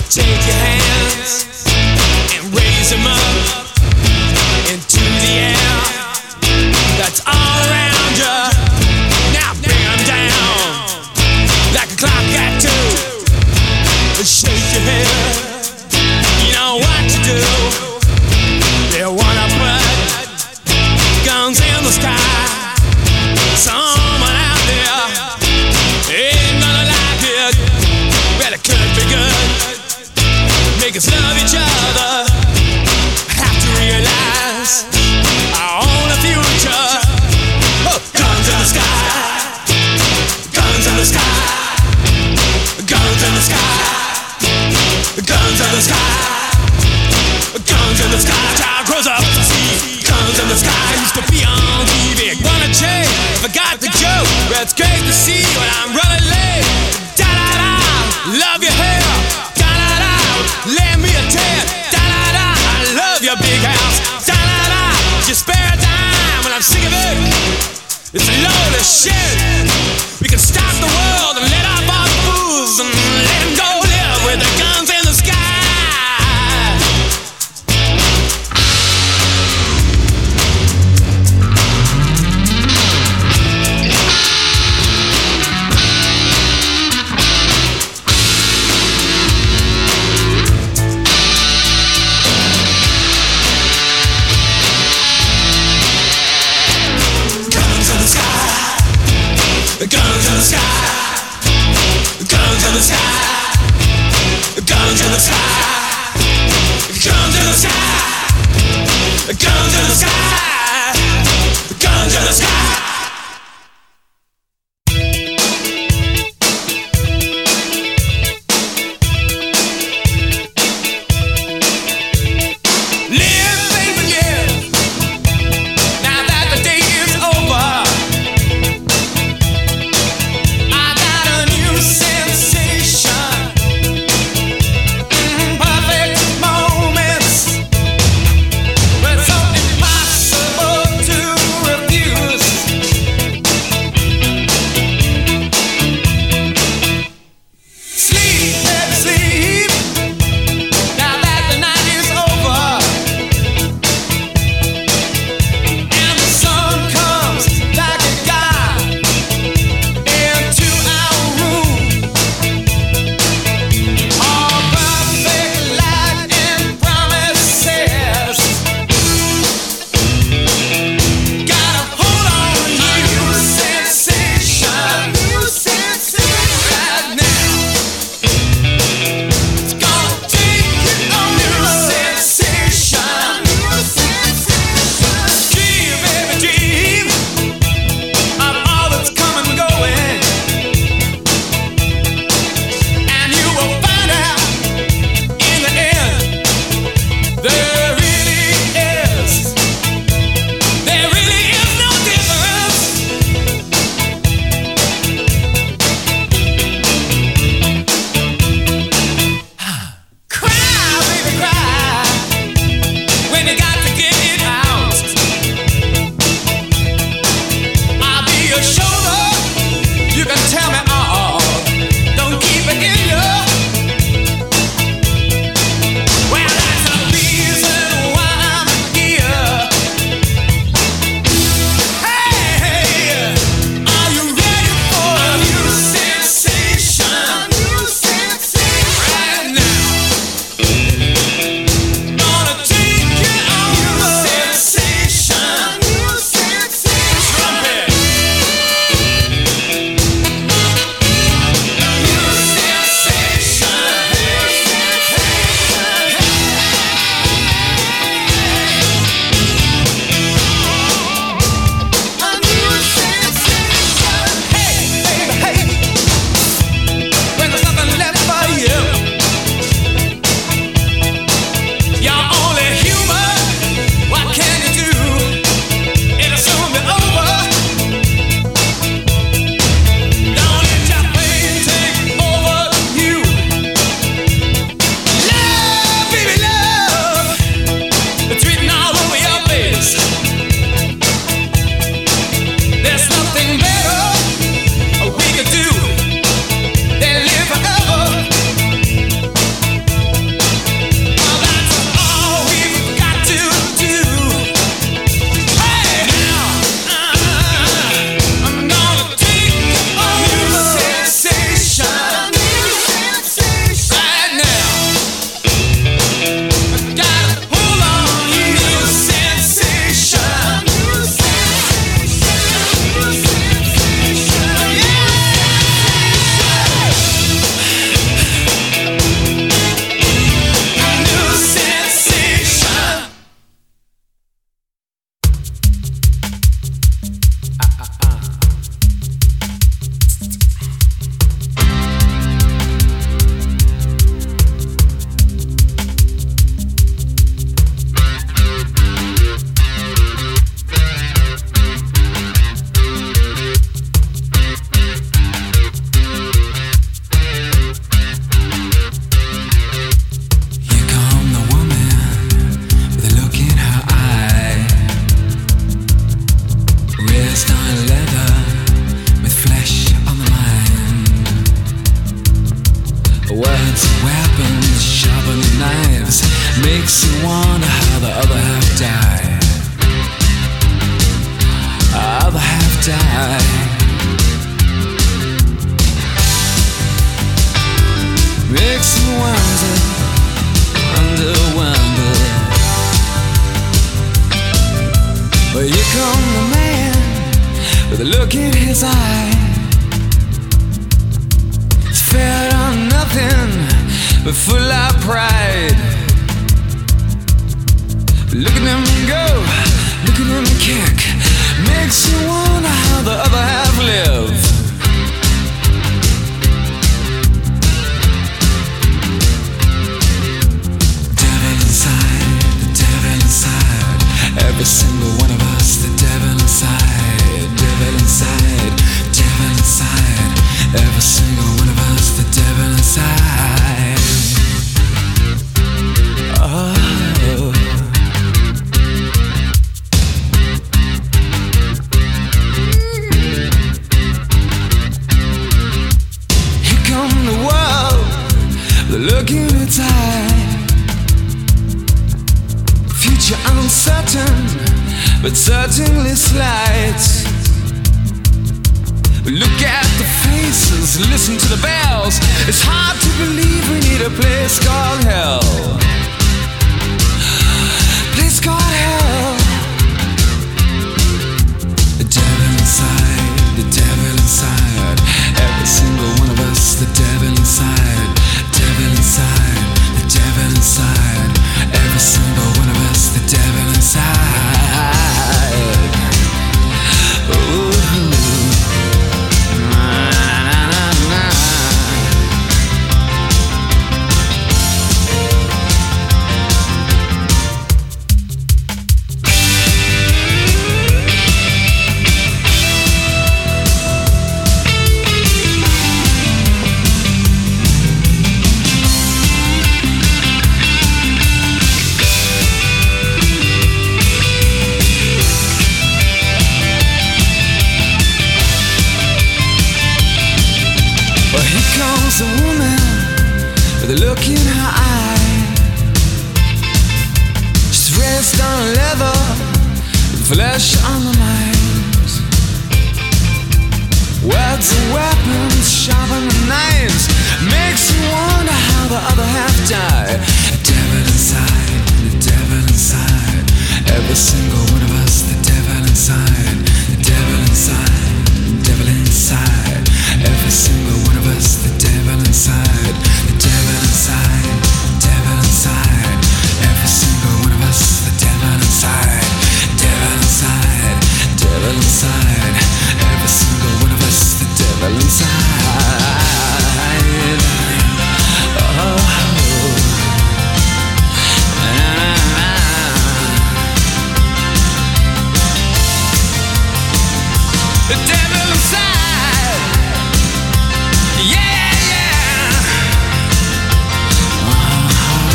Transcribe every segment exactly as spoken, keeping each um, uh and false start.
Take your hands and raise them up into the air. That's all around you. Now bring them down like a clock at two. Shake your head. You know what to do. They wanna put guns in the sky. Someone out there ain't gonna like it. Well, it could be good. Make us love each other. Have to realize our own future. Oh, guns in the sky. Guns in the sky. Guns in the sky. Guns in the sky. Guns in the sky. Child grows up to see. Guns in the sky. Used to be on T V. Wanna change? Forgot the joke. Well, it's great to see when I'm running late. Da da da. Love your hair. Lend me a ten, da-da-da. I love your big house, da-da-da. Just spare a dime when I'm sick of it. It's a load of shit. We can stop the world and let off all the fools and let them go live with their guns in the sky. Guns in the sky, guns in the sky, guns in the sky, guns in the sky, guns in the sky, guns in the sky. Impossible. with a look in his eye. It's fed on nothing but full of pride. Look at him go, look at him kick. Makes you wonder how the other half live. Devil inside, the devil inside. Every single one of us, the devil inside. Devil inside, devil inside. Every single one of us, the devil inside. Oh. Look in its eye. Future uncertain, but certainly slight. Look at the faces, listen to the bells. It's hard to believe we need a place called hell. Place called hell. The devil inside, the devil inside. Every single one of us, the devil inside. Devil inside, the devil inside. Every single one of us, the devil inside. Ooh. Na, na, na, na. A woman with a look in her eye. She's raised on leather, with flesh on the mind. Words and weapons, sharper than knives. Makes you wonder how the other half died. The devil inside, the devil inside. Every single one of us, the devil inside. The devil inside, the devil inside. Every single one of us, the devil inside. The devil inside, the devil inside. Every single one of us, the devil inside. Devil inside, devil inside. Every single one of us, the devil inside. Oh. The devil inside. Yeah, yeah. Uh-huh.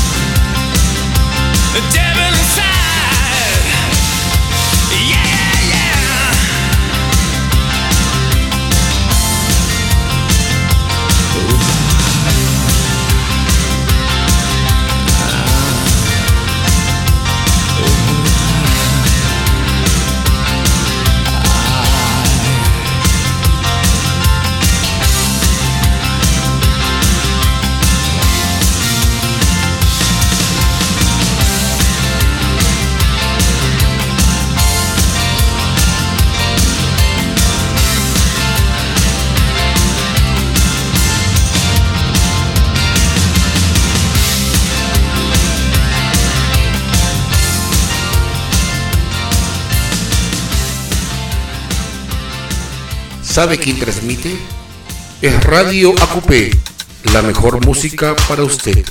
The devil inside. Yeah, yeah. Ooh. ¿Sabe quién transmite? Es Radio A Q P, la mejor música para usted.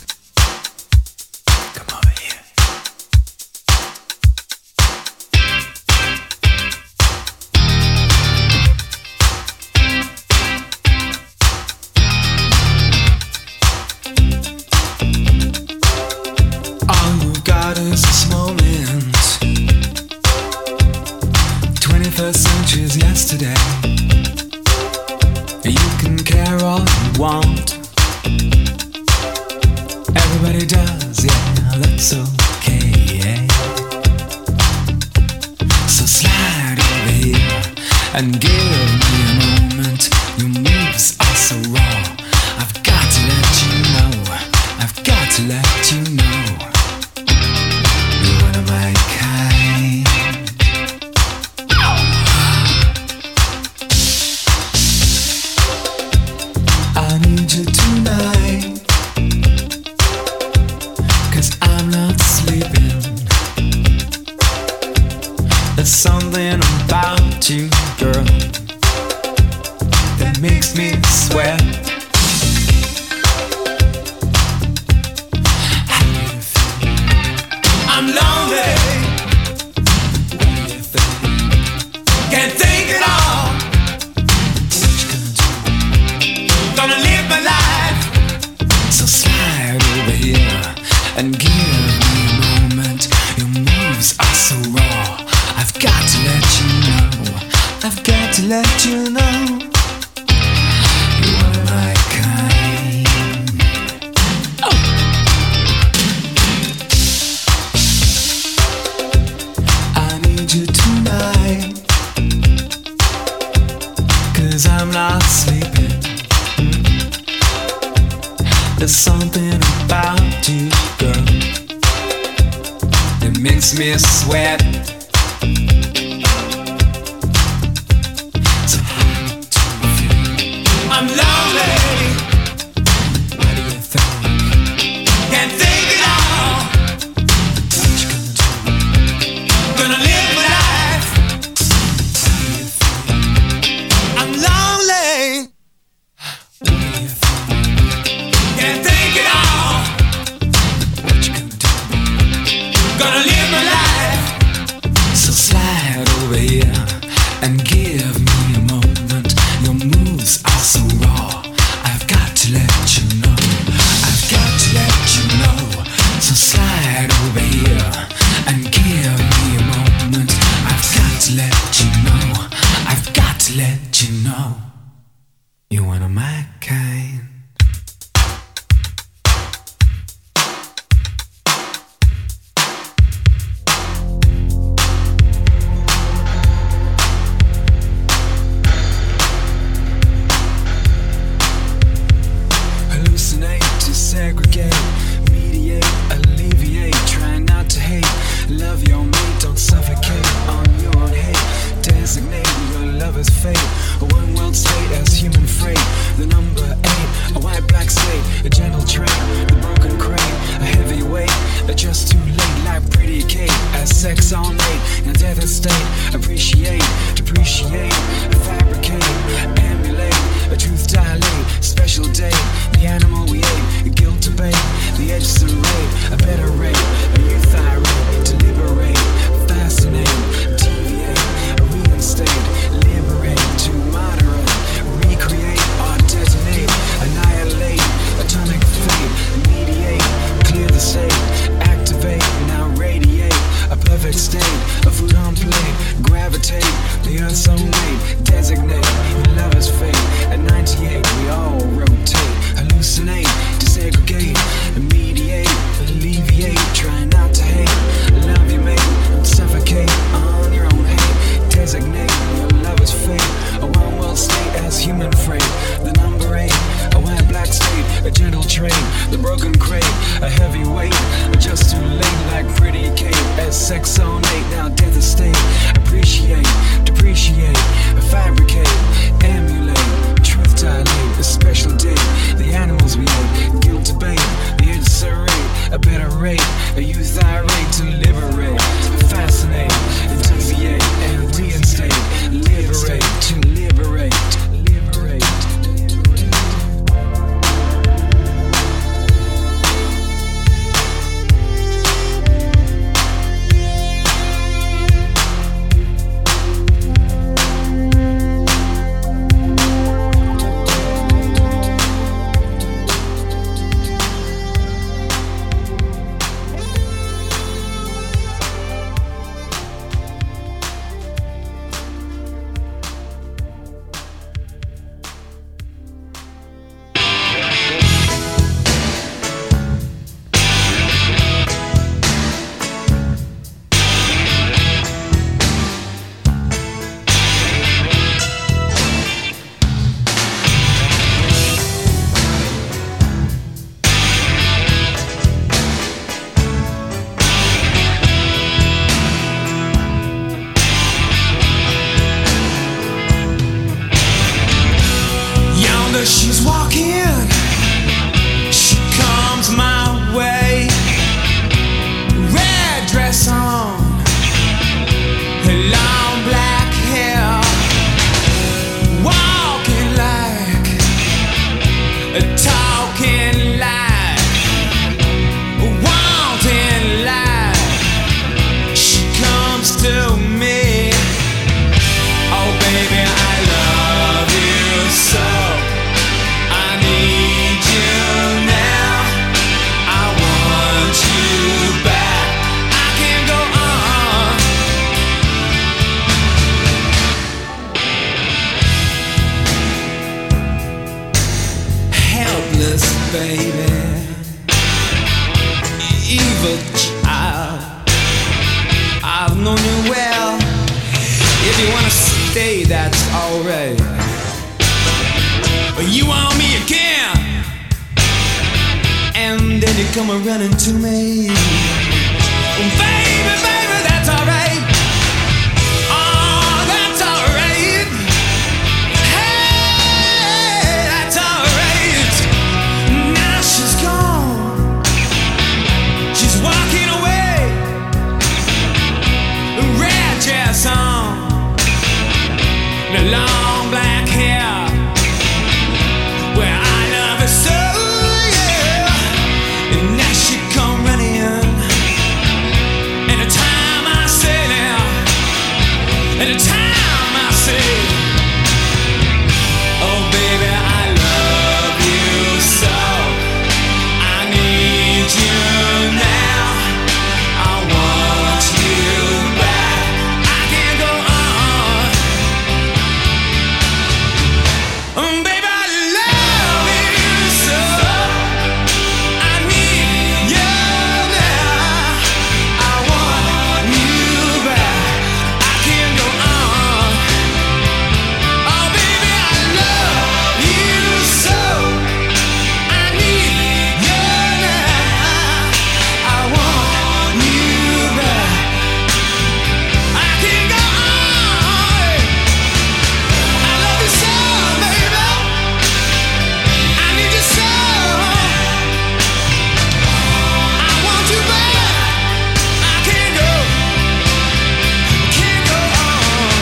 And give me a moment. Your moves are so raw. I've got to let you know. I've got to let you know. You're one of my kind. There's something about you, girl, that makes me sweat. I'm lonely. Can't think at all. Gonna live my life. So slide over here and give me a moment. Your moves are so raw. I've got to let you know. I've got to let you know. You are my kind. Oh. I need you tonight, 'cause I'm not sleeping. There's something about you, girl, that makes me sweat. So I'm lonely. What do you think? Can't think at all. What you gonna do? Gonna live my life. What do you think? I'm lonely. What do you think? Can't think at all. What you gonna do? Gonna live my life. So slide over here and give me a moment. Your moves are so raw. I've got to let you know. I've got to let you know. So slide over here and give me a moment. I've got to let you know. I've got to let you know. You're one of my kind. Hallucinate to segregate, mediate, alleviate, try not to hate. Love your mate, don't suffocate on your own hate. Designate your lover's fate, a one world state as human freight. The number eight, a white black state, a gentle train, the broken crane, a heavy weight, a just too late like pretty Kate. As sex all night, now death and state. Appreciate, depreciate, fabricate, emulate, a truth dilate, special day. The animal we ate, guilt debate, the edges of rape, a better rate, a youth irate, to liberate, fascinate, deviate, reinstate, liberate, to moderate, recreate, or detonate, annihilate, atomic fate, mediate, clear the state, activate, now radiate, a perfect state, a food on plate, gravitate, the earth's own weight, designate, your lover's fate. At ninety-eight we all rotate, hallucinate, desegregate, mediate, alleviate, try not to hate. Love you mate, don't suffocate on your own hate. Designate your lover's fate, a one world state as human freight. The number eight, a white black state, a gentle train, the broken crate, a heavy weight, just too late like pretty Kate. As sex on eight, now death is state. Appreciate, depreciate, fabricate, emulate, truth dilate, a special day. The animals we ate, guilt debate, the inserate, a better rate, a youth irate to liberate, fascinate, deviate, and reinstate, liberate, to liberate, liberate. known you well. If you wanna stay, that's alright. But you want me again, and then you come running to me. Well, baby, baby, that's alright. Oh, that's alright. Hey, that's alright. Now she's gone. She's walking away. Red dress on, the long black hair. Well, I love her so, yeah. And now she come running in. And the time I say now, and the time I say, oh baby, I love you so. I need you now. I want you back. I can't go on. Um, baby, I love you so. I need you now. I want you back. I can't go on. Oh, baby, I love you so. I need you now. I want you back. I can't go on. I love you so, baby. I need you so. I want you back. I can't go. Can't go on.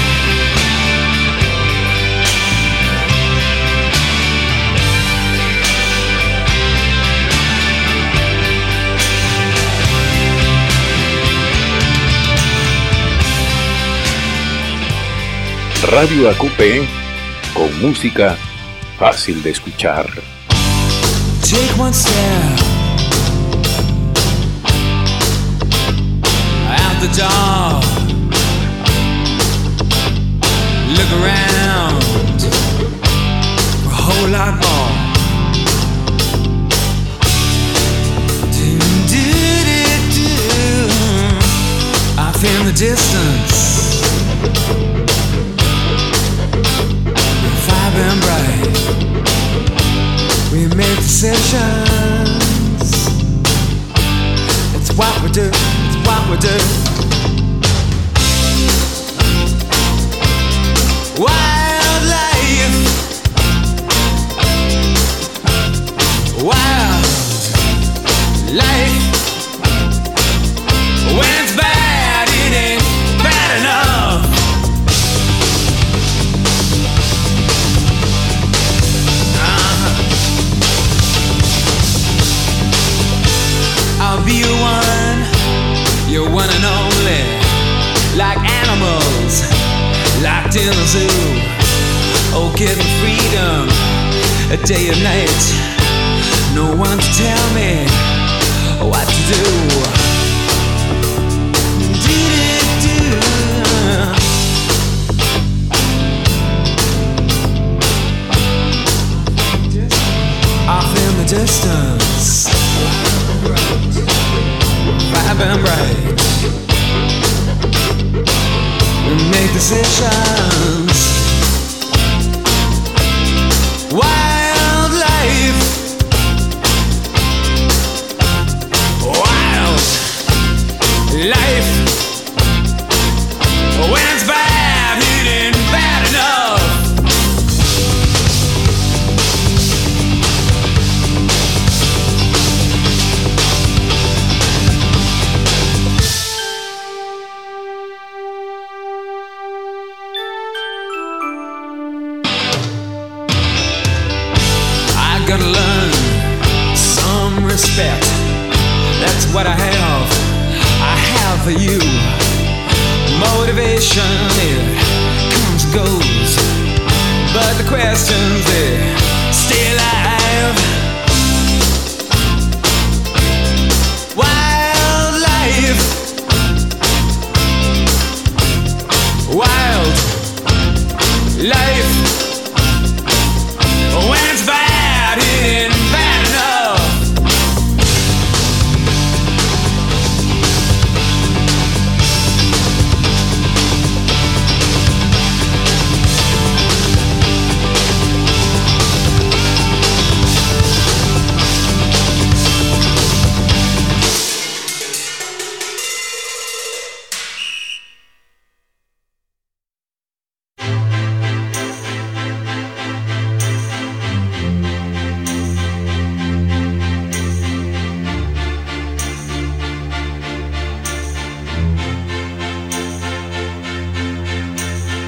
Radio A Q P con música fácil de escuchar. Take one step out the door. Look around for a whole lot more. Do, do, do, do. I feel the distance. Vibrant bright. We make decisions. It's what we do. It's what we do. Wildlife. Wild life. When it's bad, it ain't bad enough. I'll be your one, your one and only. Like animals, locked in a zoo. Oh, getting freedom, a day and night. No one to tell me what to do. Do-do-do. Off in the distance, vibrant bright. We make decisions. Wildlife. Wild life. When it's bad, it ain't bad enough. Gotta learn some respect. That's what I have. I have for you. Motivation, it comes and goes, but the questions, they stay alive. Wildlife. Wild life. When it's bad, it ain't bad enough.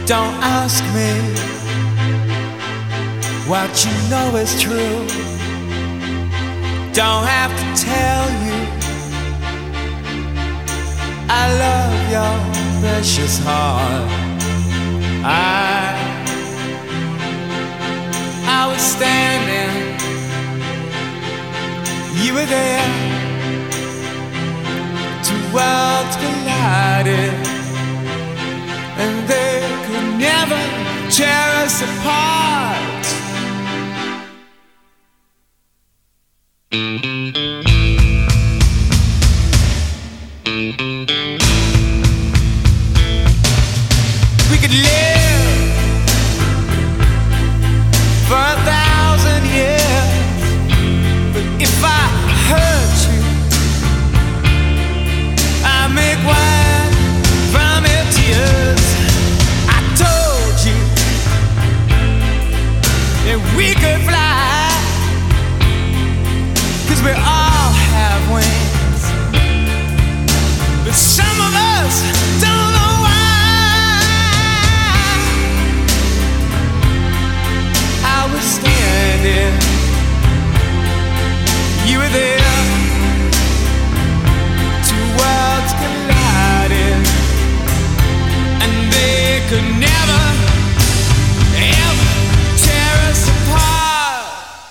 Don't ask me what you know is true. Don't have to tell you I love your precious heart. I I was standing, you were there. Two worlds collided, and they could never tear us apart. We could live for a thousand years, but if I hurt you, I make wine from your tears. I told you that we could fly, 'cause we all have wings, but some of us don't know why. I was standing, you were there. Two worlds collided, and they could never, ever tear us apart.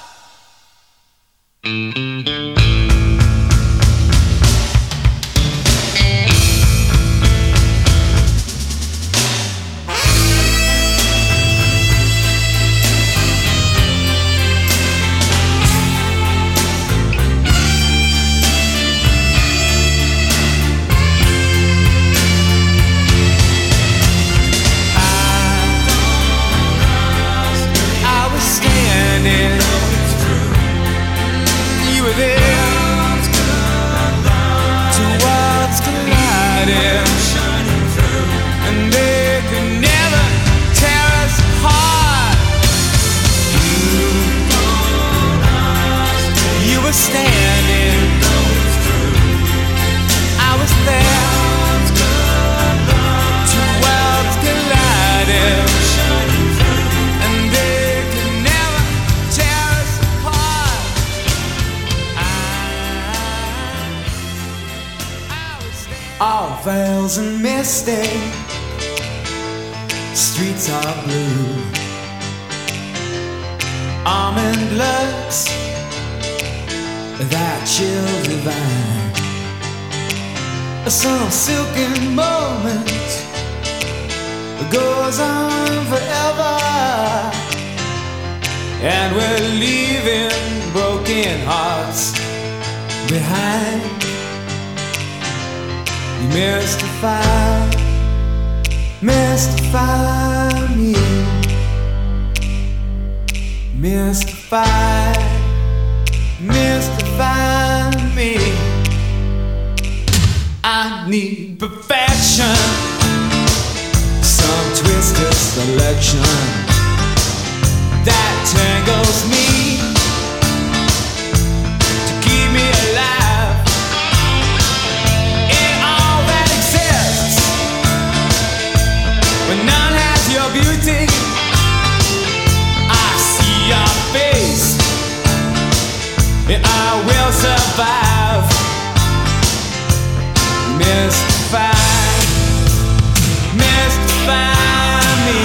Veils and misty, streets are blue. Almond looks, that chill divine. Some silken moment goes on forever, and we're leaving broken hearts behind. You mystify, mystify me, mystify, mystify me. I need perfection, some twisted selection that tangles me to keep me alive. When none has your beauty, I see your face, and I will survive. Mystify, mystify me,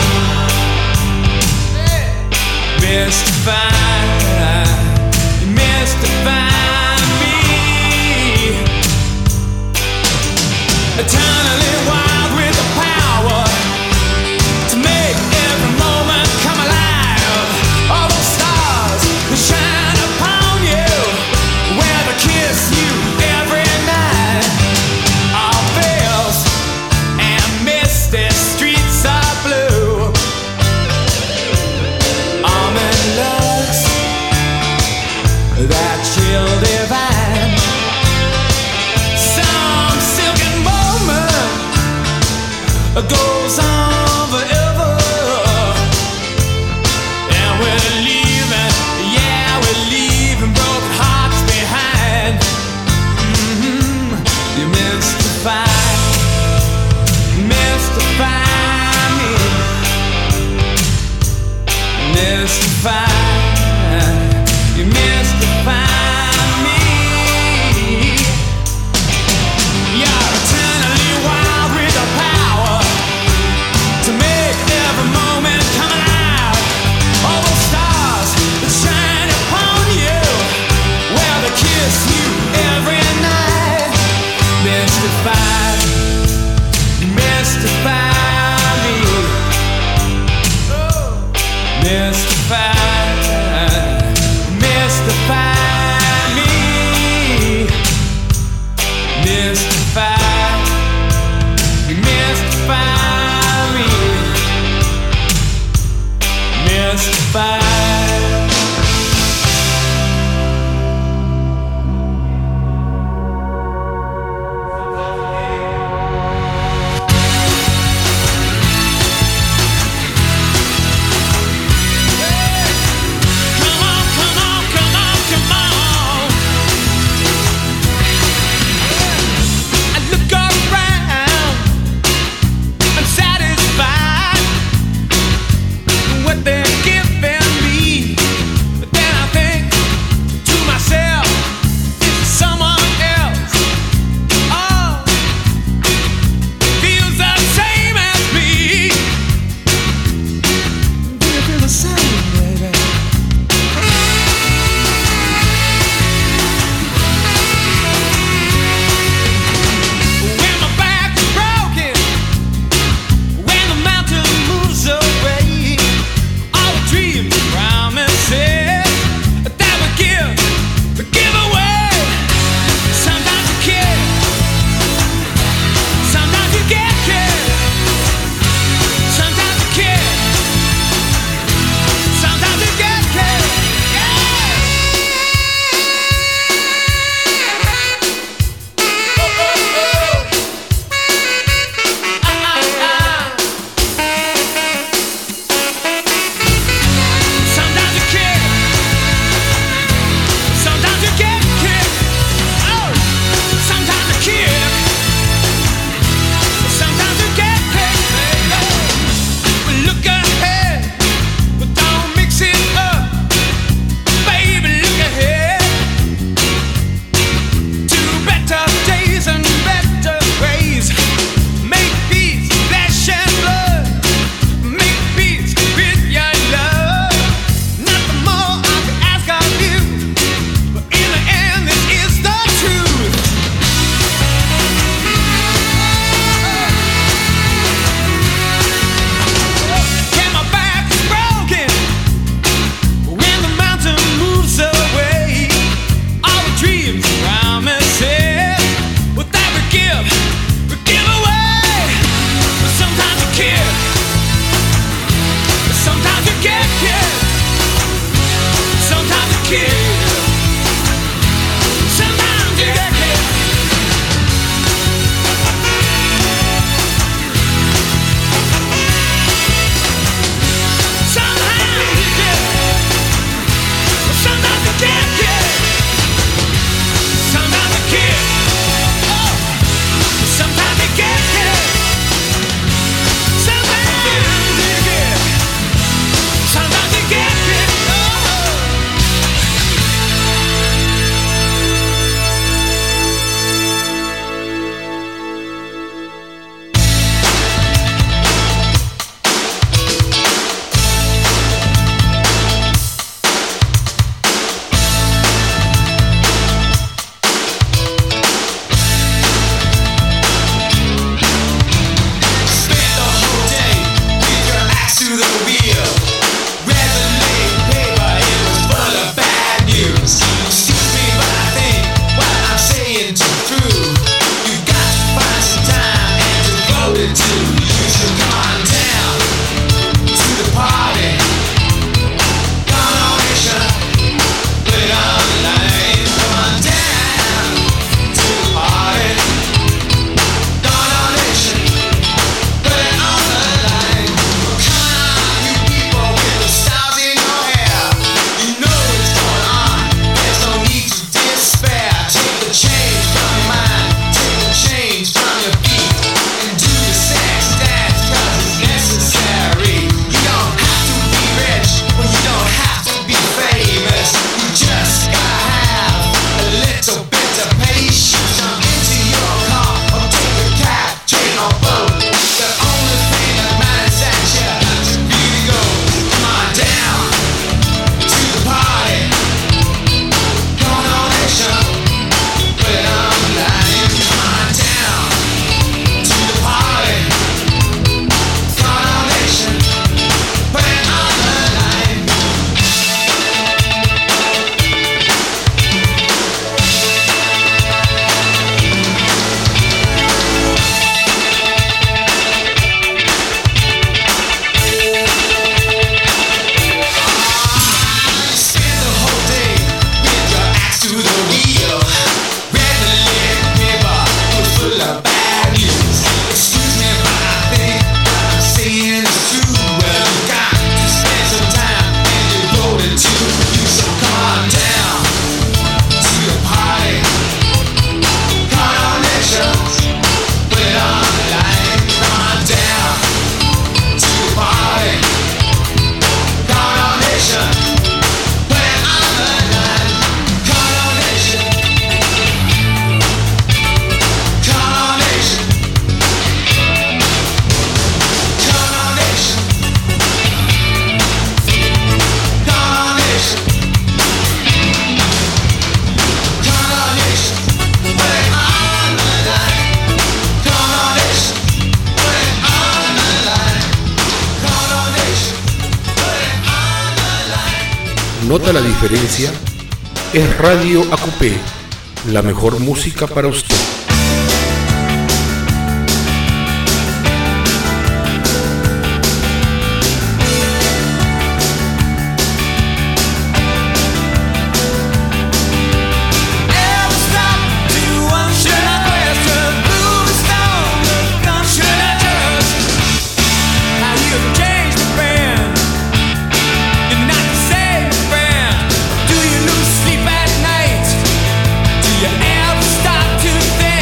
mystify, mystify me. Eternally wild with the power to make every moment come alive. All those stars that shine upon you, where they kiss you every night. All veils and misty streets are blue. Almond looks, that chill divine. Some silken moment goes on forever, and we're leaving, yeah, we're leaving broken hearts behind. Mm-hmm. You mystify, mystify me. ¿Nota la diferencia? Es Radio A Q P, la mejor música para usted. Do you ever stop to think?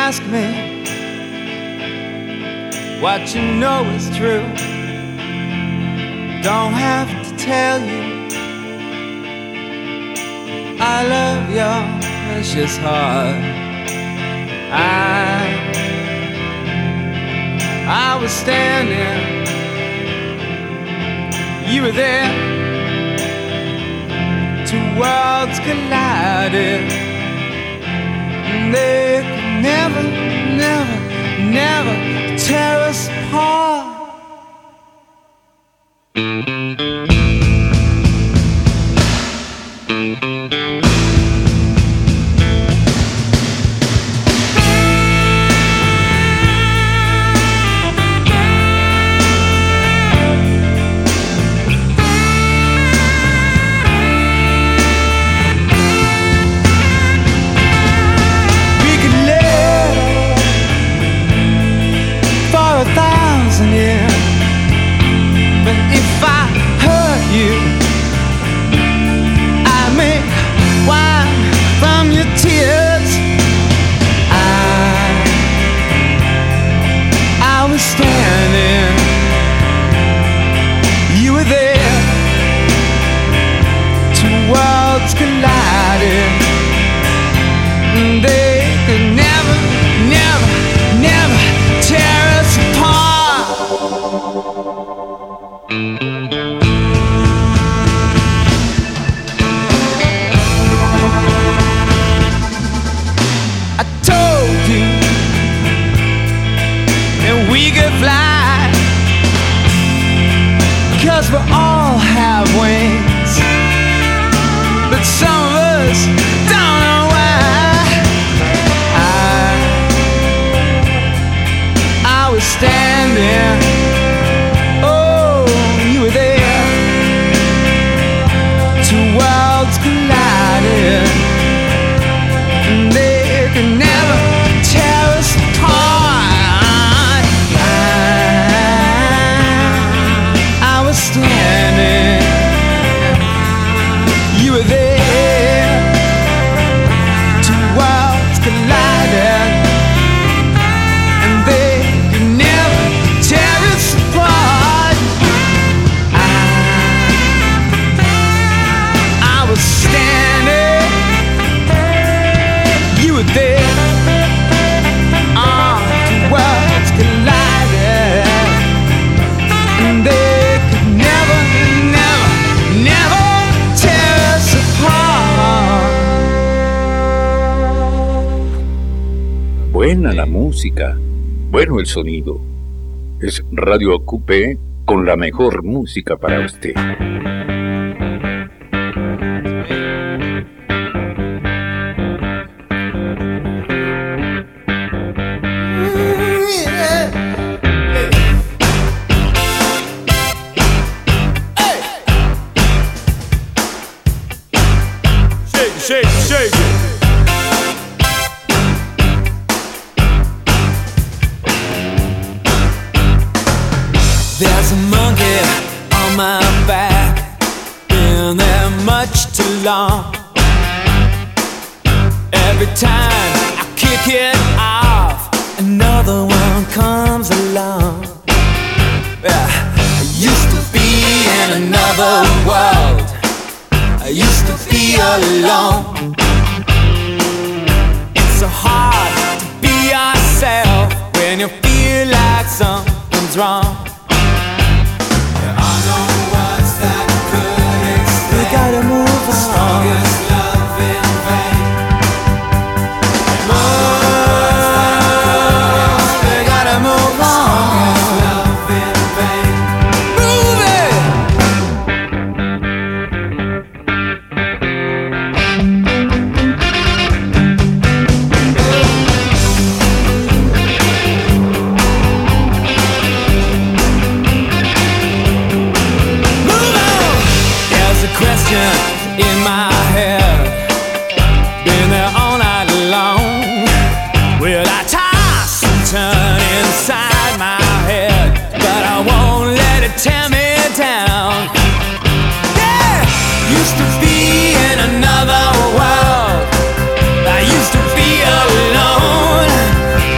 ask me what you know is true. Don't have to tell you I love your precious heart. I, I was standing, you were there. Two worlds collided, and they could never, never, never tear us apart. Buena la música, bueno el sonido. Es Radio Acupé con la mejor música para usted. Shake, shake it. There's a monkey on my back, been there much too long. Every time I kick it off, another one comes along. Yeah. I used to be in another world, I used to be alone. It's so hard to be yourself when you feel like something's wrong. We gotta move on. Strongest love in vain. Oh, we gotta move on. Strongest love in vain. Move Move on. There's a question in my head, been there all night long. Will I toss and turn inside my head, but I won't let it tear me down. Yeah, used to be in another world, I used to be alone.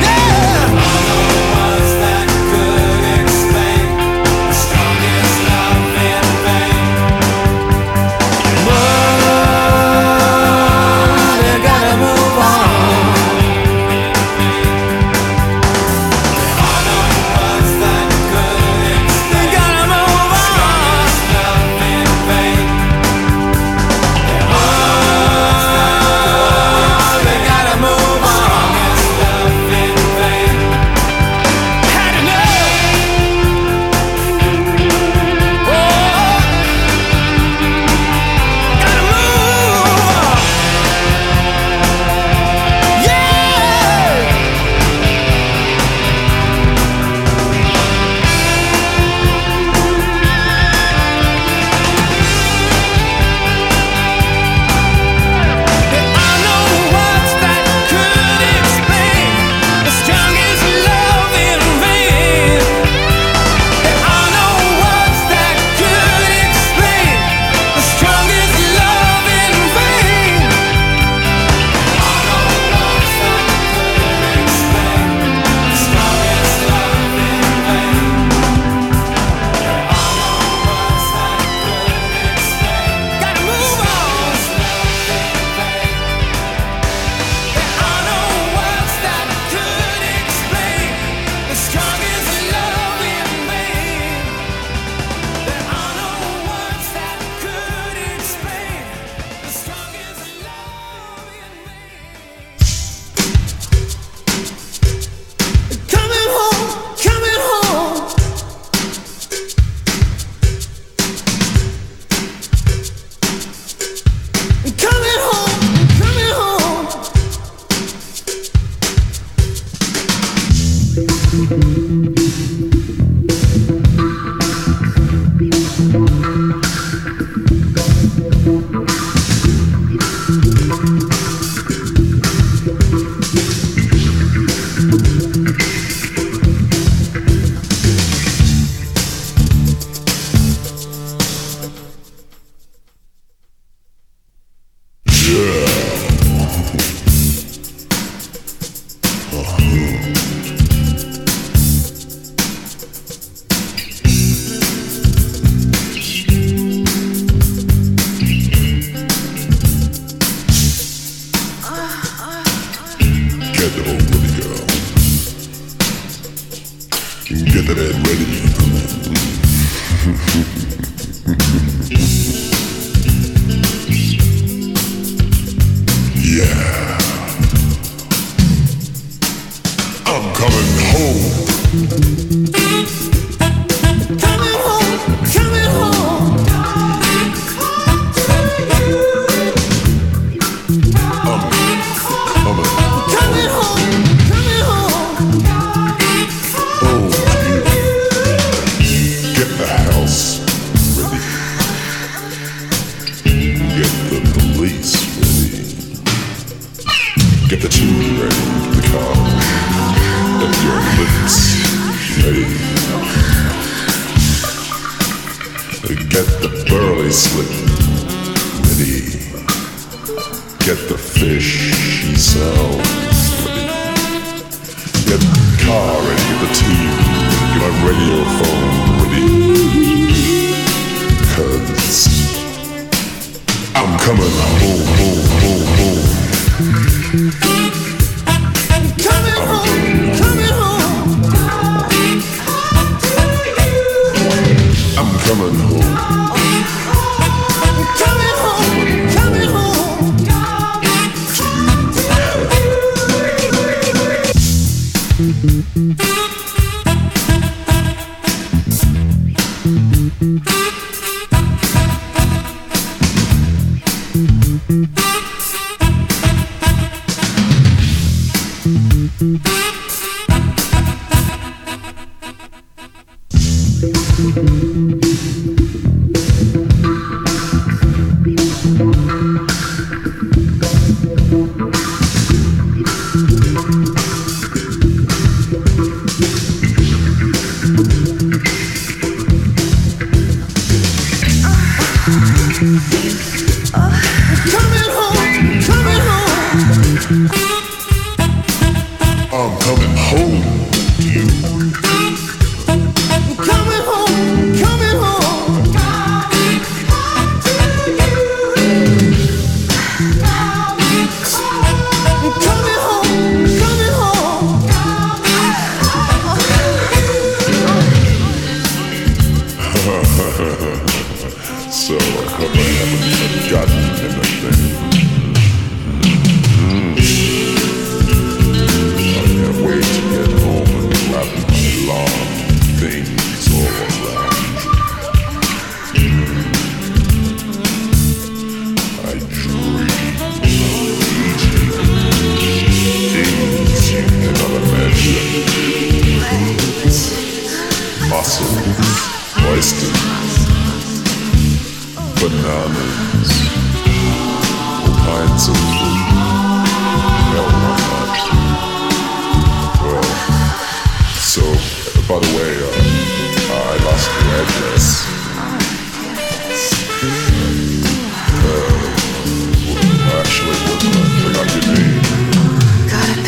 Hey, get the burley slip ready. Get the fishy sounds ready. Get the car ready, get the T V, get my radio phone ready. Cause I'm coming home, home, home, home. Coming home, coming home. I'm coming home. Coming home, coming home. Coming home, coming home. I'm coming home to you. Coming home, coming home. Coming home, coming home. So I hope I haven't forgotten anything. Mm. I can't wait to get home and wrap my long things all around. I dream of eating things you cannot imagine. Mussels, oysters, bananas, all kinds of food. Hell, why not? Well, so, by the way, uh, I lost your address. Uh, actually, what, uh, forgot your name. Got a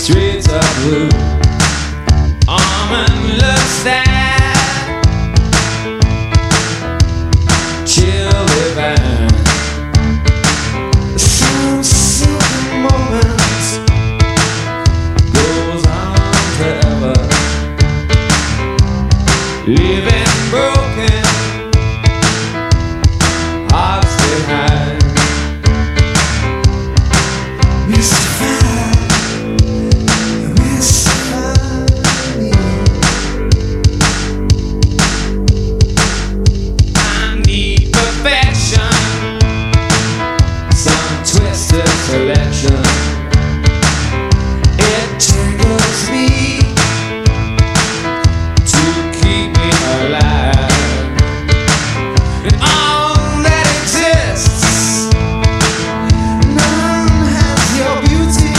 streets are blue. Almond looks sad, chill divine. Some silver moments goes on forever, leaving broken hearts behind. Selection, it triggers me to keep me alive. And all that exists, none has your beauty.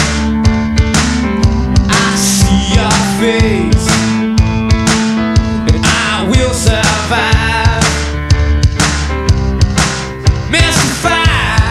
I see your face, and I will survive. Mystify.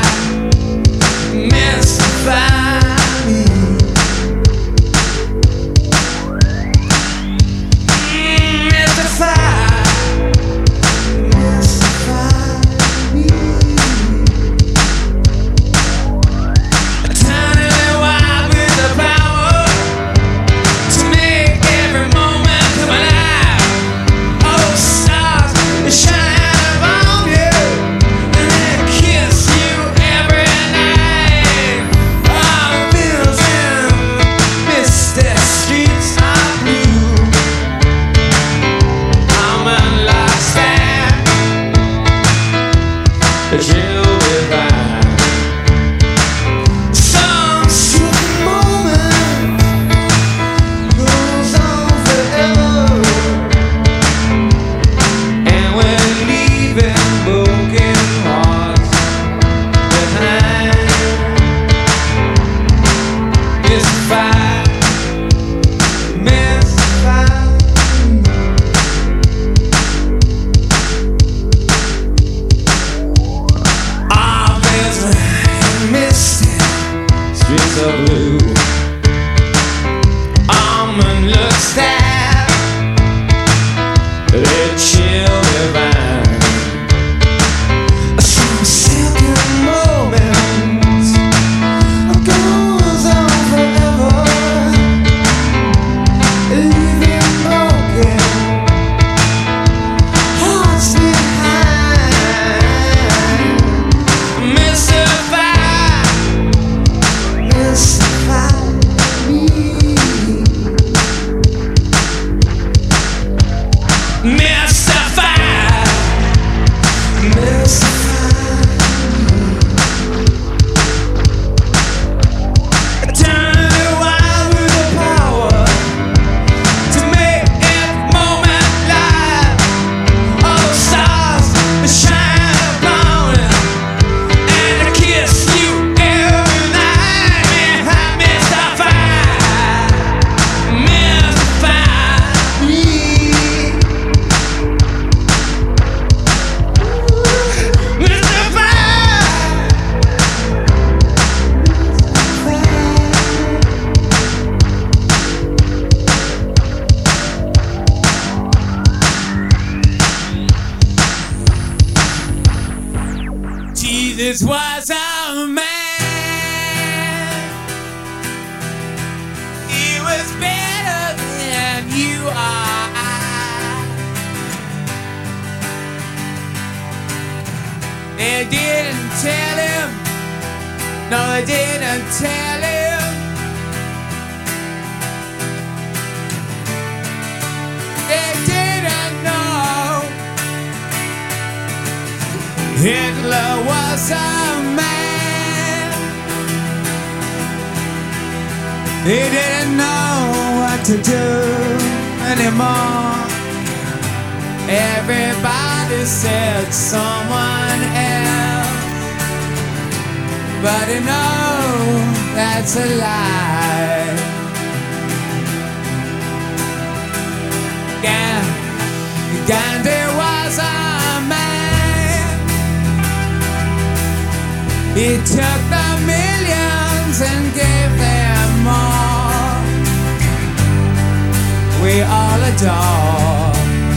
Jesus was a man. He was better than you are. They didn't tell him. No, they didn't tell him. They didn't know. Hitler was a man. He didn't know what to do anymore. Everybody said someone else, but you know that's a lie. Gan- Gandhi was a man. He took the millions and gave them more. door.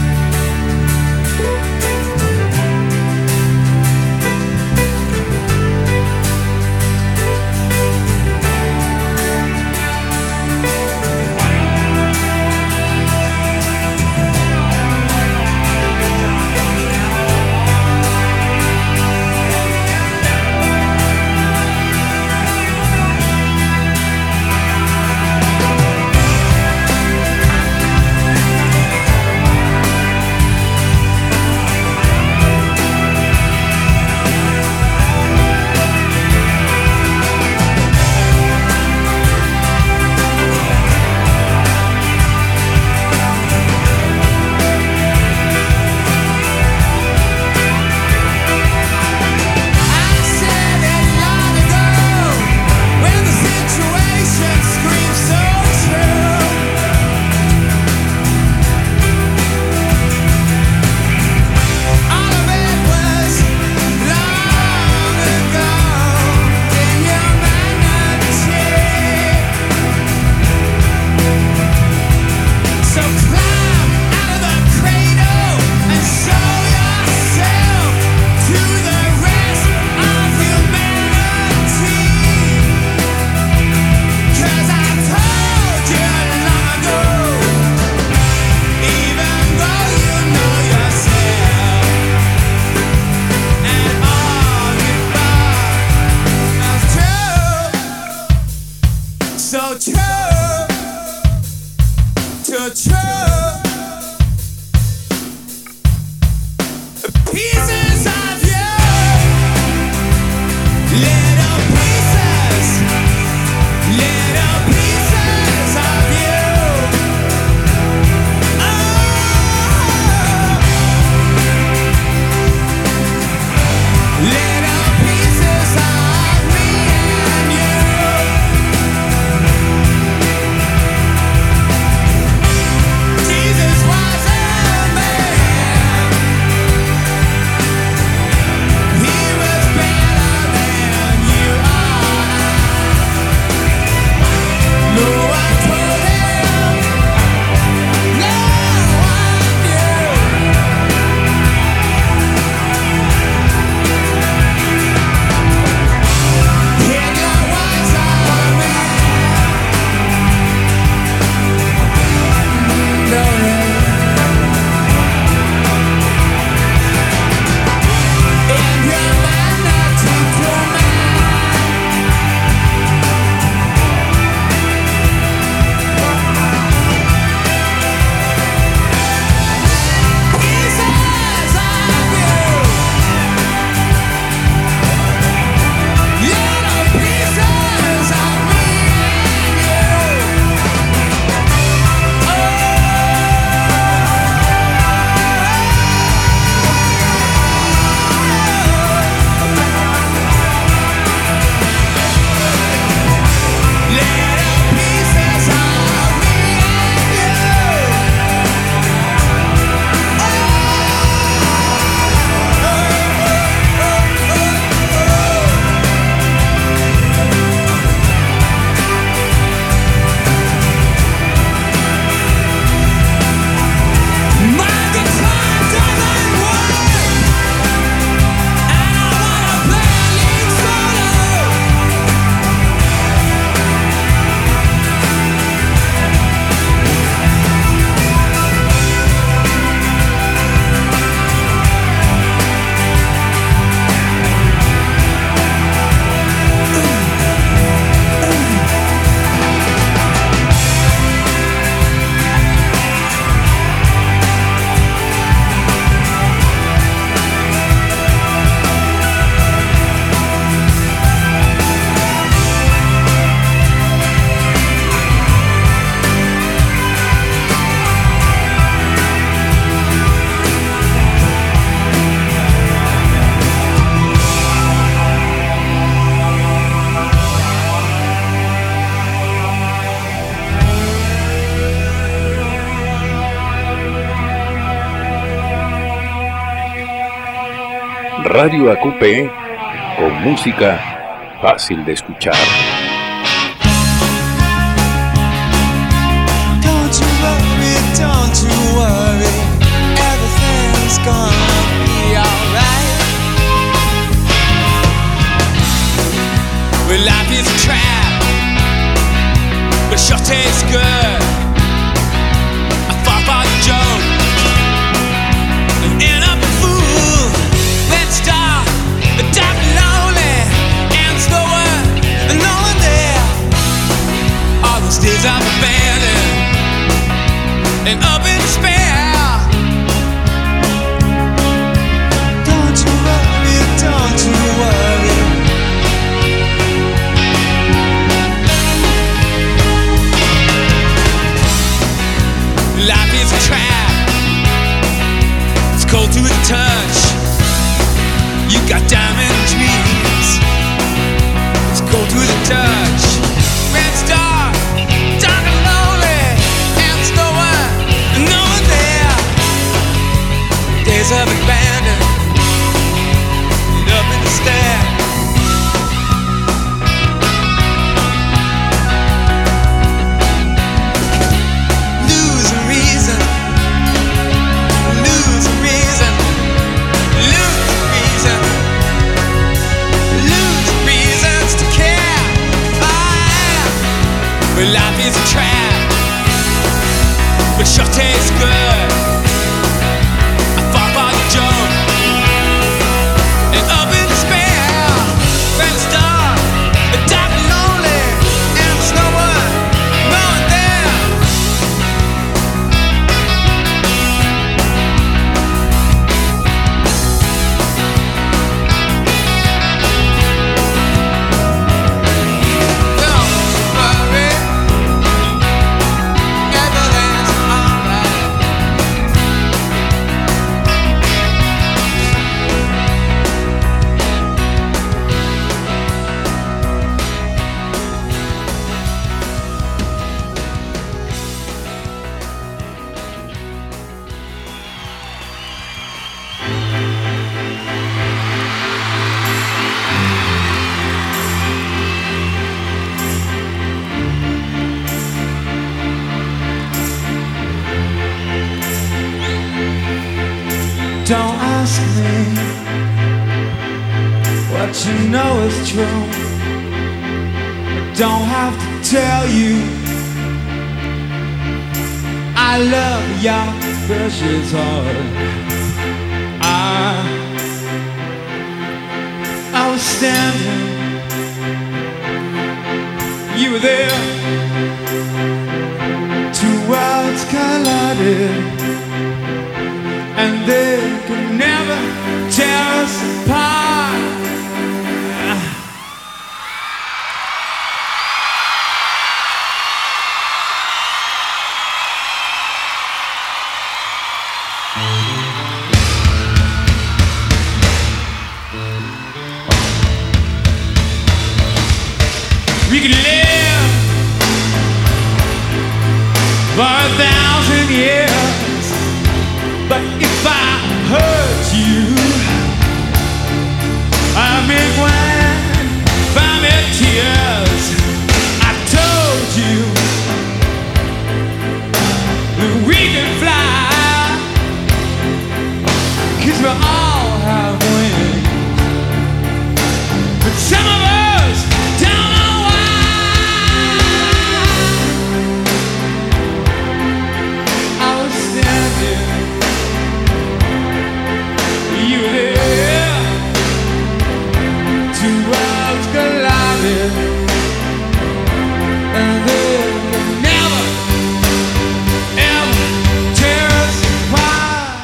Radio A Q P, con música fácil de escuchar. Don't you worry, don't you tastes good. I fought for the joke and end up a fool. Let's start the dark and lonely and slower and no one there. All those days I've abandoned and up in despair. Don't you worry, don't you worry. Life is a trap. It's cold to the touch. You got diamond dreams. It's cold to the touch. Red star, dark and lonely, and there's no one, no one there. Days of abandon, and up in the stair. Life is a trap, but sure tastes good. I fought for the joke and up in despair. Friend star, the dark and lonely, and there's no one, no one there. Don't worry. Don't ask me what you know is true. I don't have to tell you I love your precious heart. I, I was standing, you were there. Two worlds collided, and they could never tear us apart. We could live for a thousand years, but if I hurt you, I make wine, buy me tears. I told you that we can fly, 'cause we all have wings, but some of us don't know why. I was standing, you there, two worlds collided, and they can never, ever tear us apart.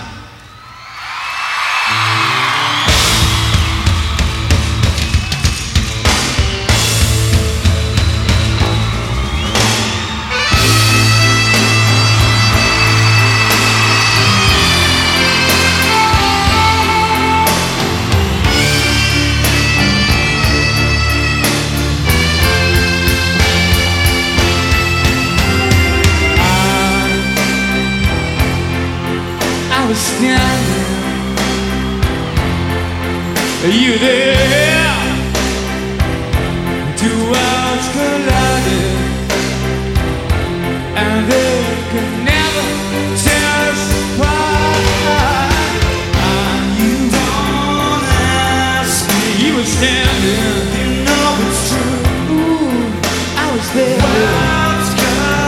I was standing, you there, two worlds collided, and they could never tear us apart. And you don't ask me, you were standing, you know it's true. Ooh, I was there. Worlds collided.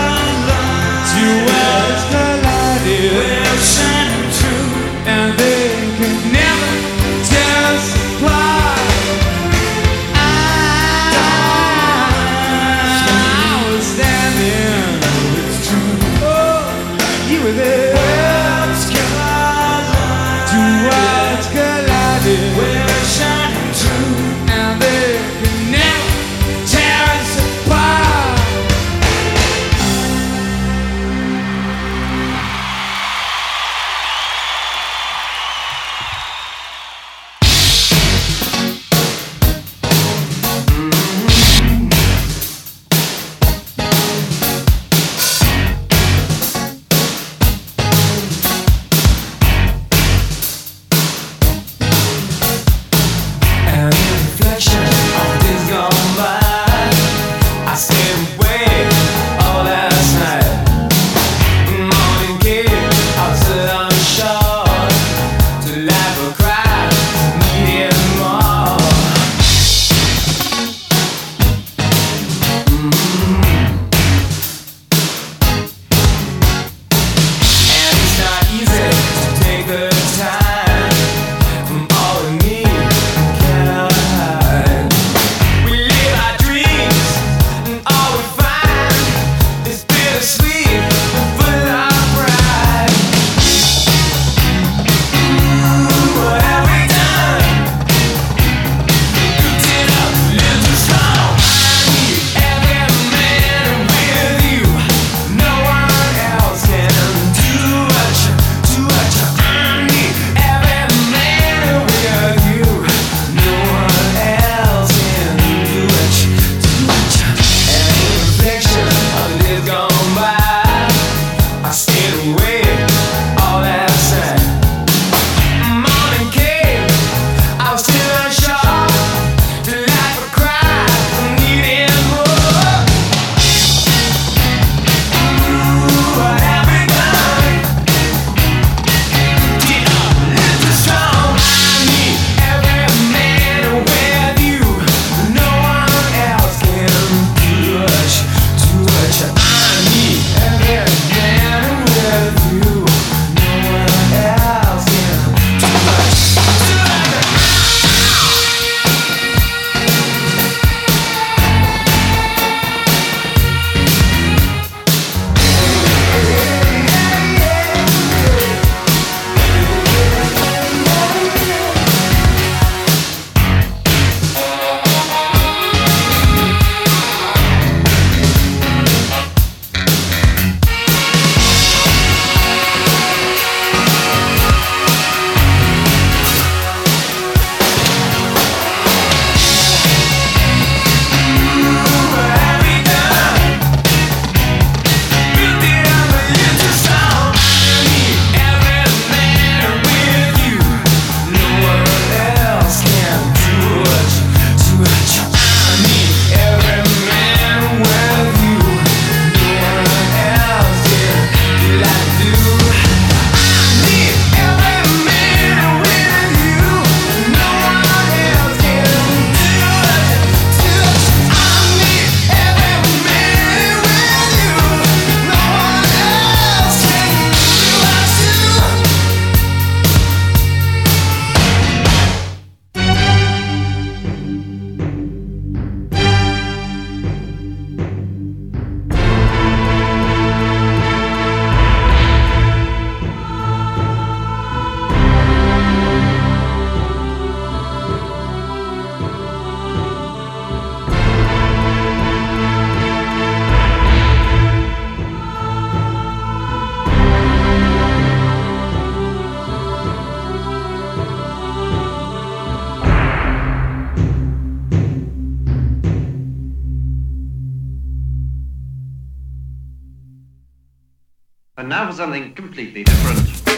And now for something completely different.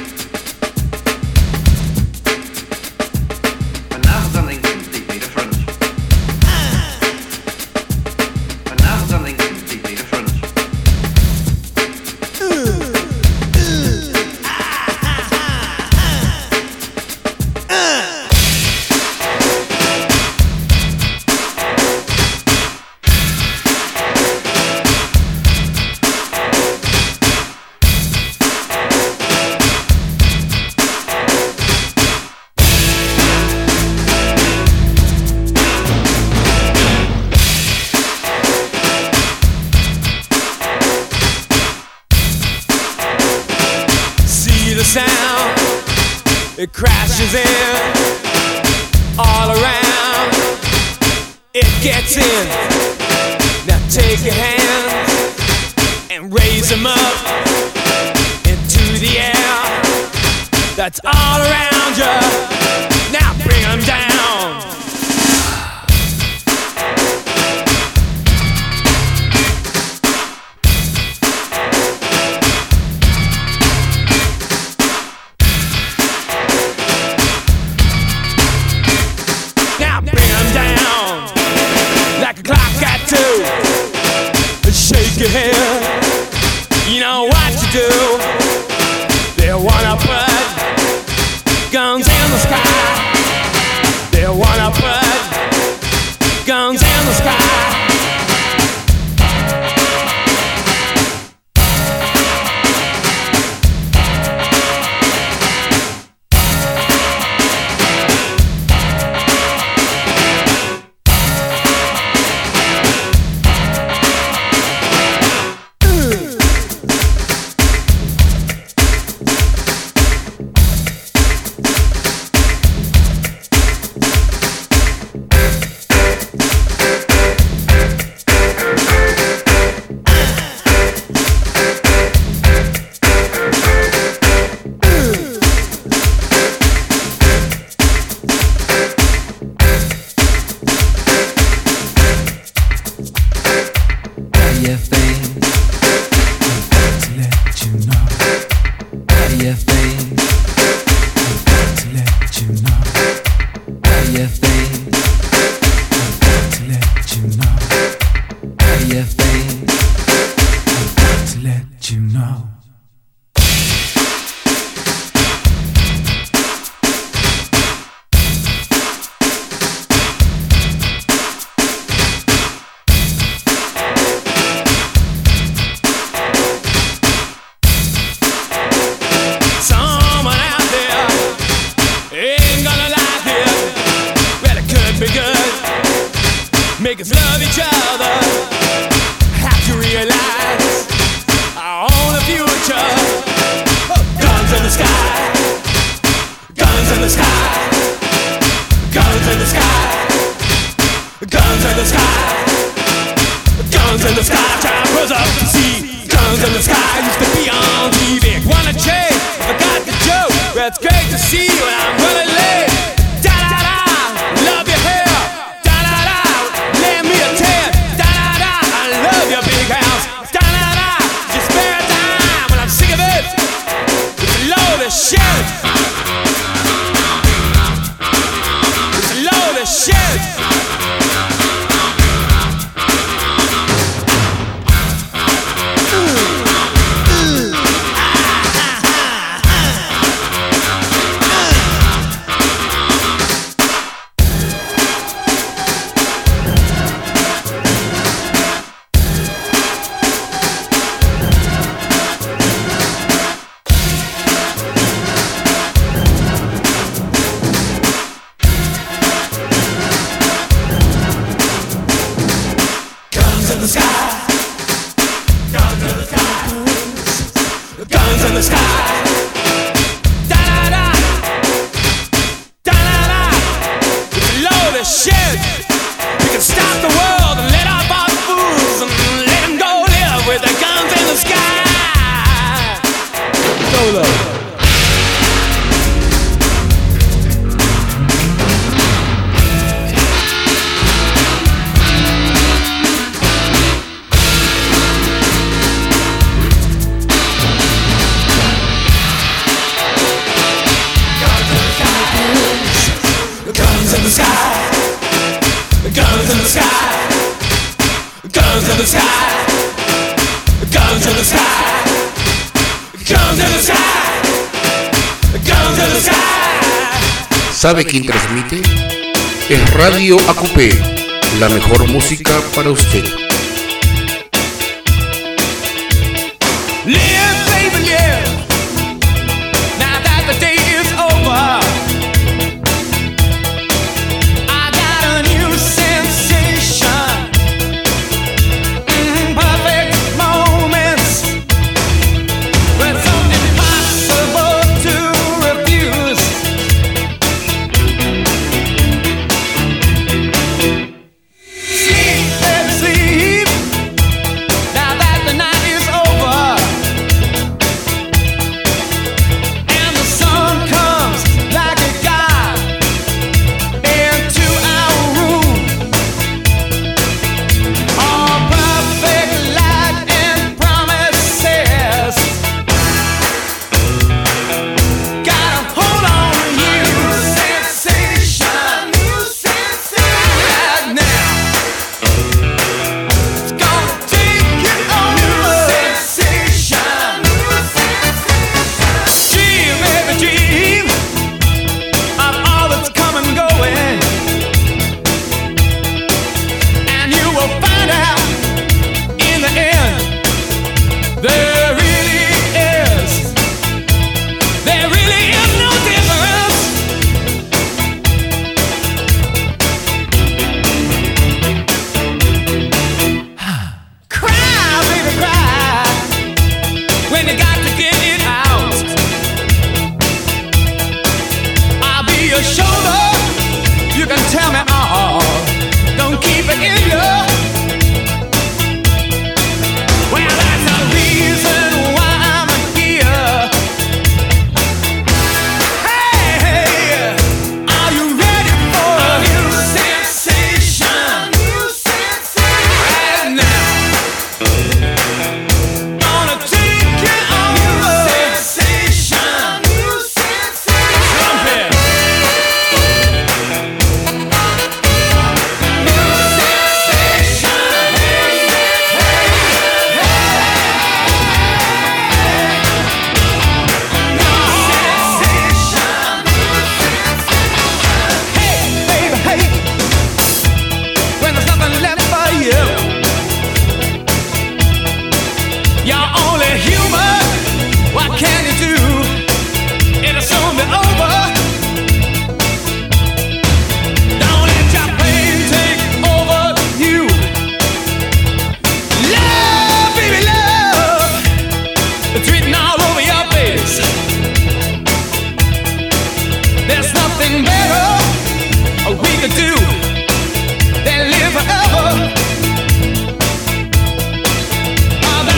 And now for something completely different. And now for something completely different. sound, it crashes in all around. It gets in. Now take your hands and raise them up into the air. That's all around you. Now bring them down. Shake your head, you know what to do. They wanna put guns in the sky. They wanna put guns in the sky. Make us love each other. Have to realize our own future. Guns in the sky. Guns in the sky. Guns in the sky. Guns in the sky. Guns in the sky. Time goes up to see. Guns in the sky used to be on T V. Wanna change? Forgot the joke. Well, it's great to see you when I'm running late. Da da da. Love your hair. Your big house, da da da. Just spare a time when I'm sick of it. It's a load of shit. It's a load of shit. ¿Sabe quién transmite? Es Radio A Q P, la mejor música para usted. Live, baby, live. Now that the day is over, I got a new sensation. Mm, perfect moments when something impossible to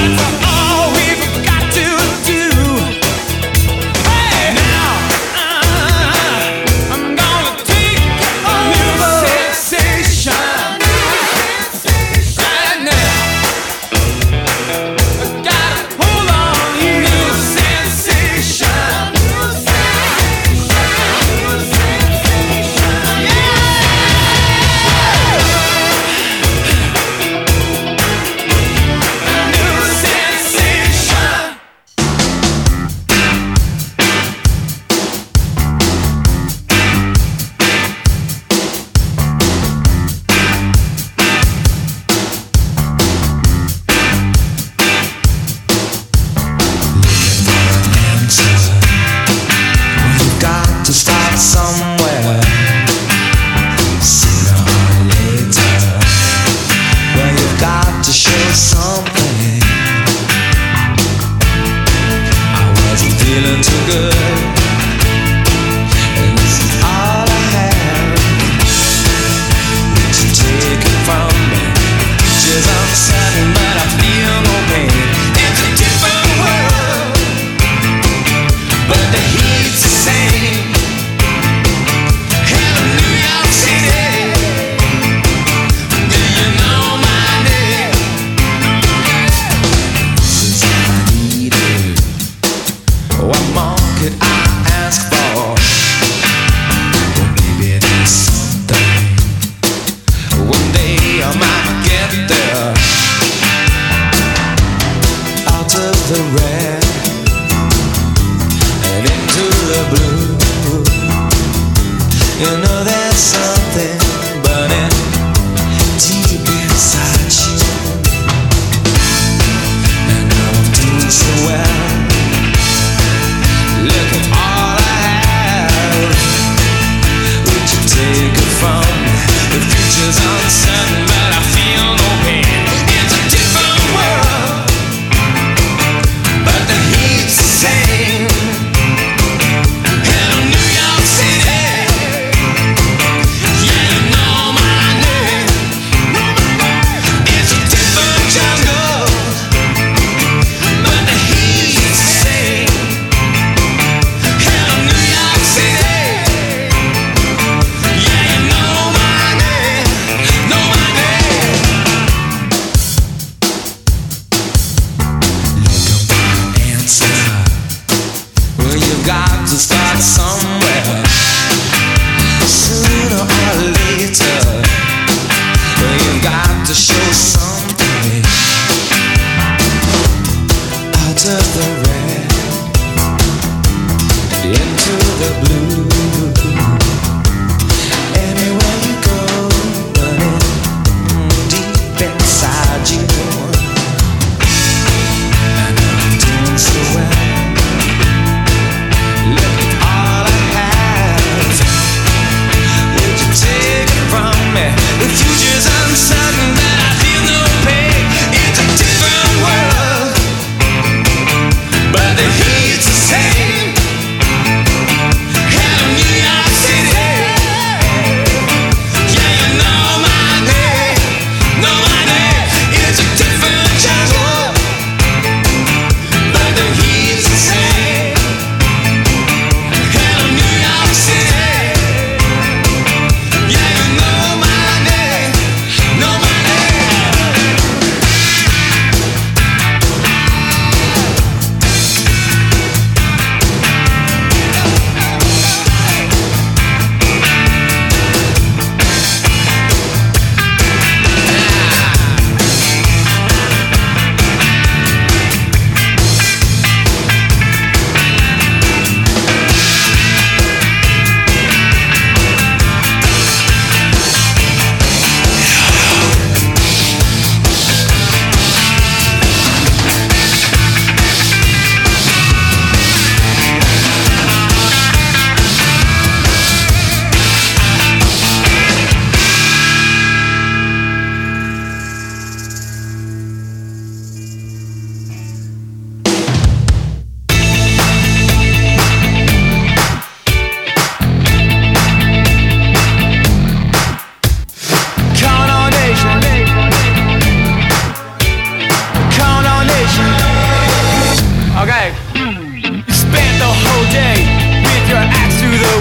Uncertain, but I feel no pain. It's a different world.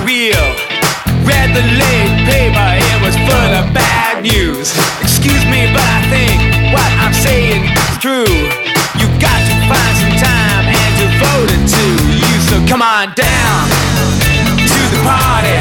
wheel. Read the late paper, it was full of bad news. Excuse me, but I think what I'm saying is true. You got to find some time and devote it to you. So come on down to the party.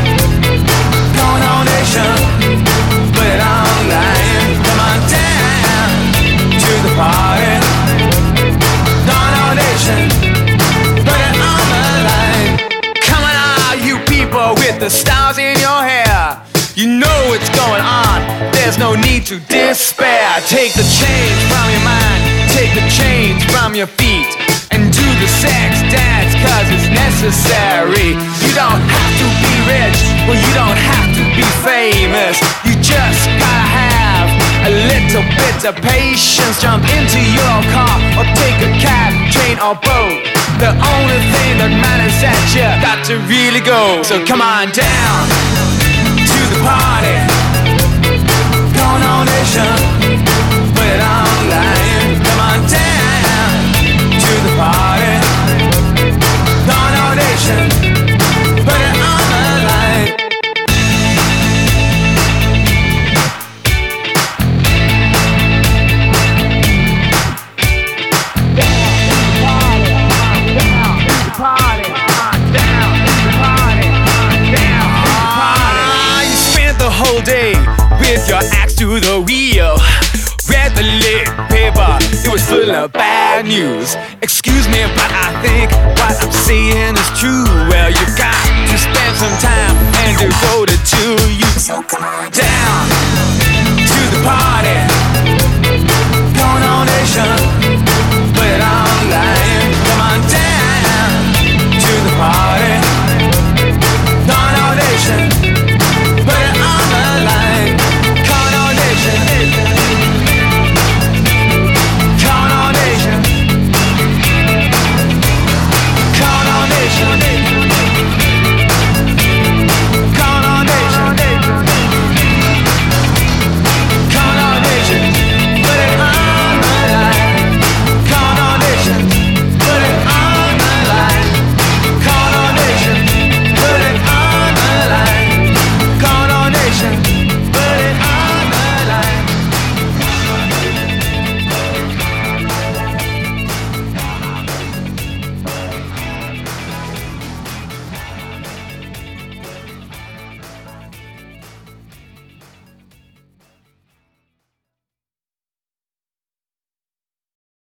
Donation, put it online. Come on down to the party. Donation, put it on the line. Come on, all you people with the stars in your hair. You know what's going on, there's no need to despair. Take the chains from your mind, take the chains from your feet, and do the sex dance, cause it's necessary. You don't have to be rich, well you don't have to be famous. You just gotta have a little bit of patience. Jump into your car, or take a cab, train or boat. The only thing that matters is that you got to really go. So come on down to the party. Donation, put it online. Come on down to the party. Donation, put it on the line. Whole day with your axe to the wheel. Read the lit paper, it was full of bad news. Excuse me, but I think what I'm saying is true. Well, you got to spend some time and devote it to you. So come on down to the party. Donation.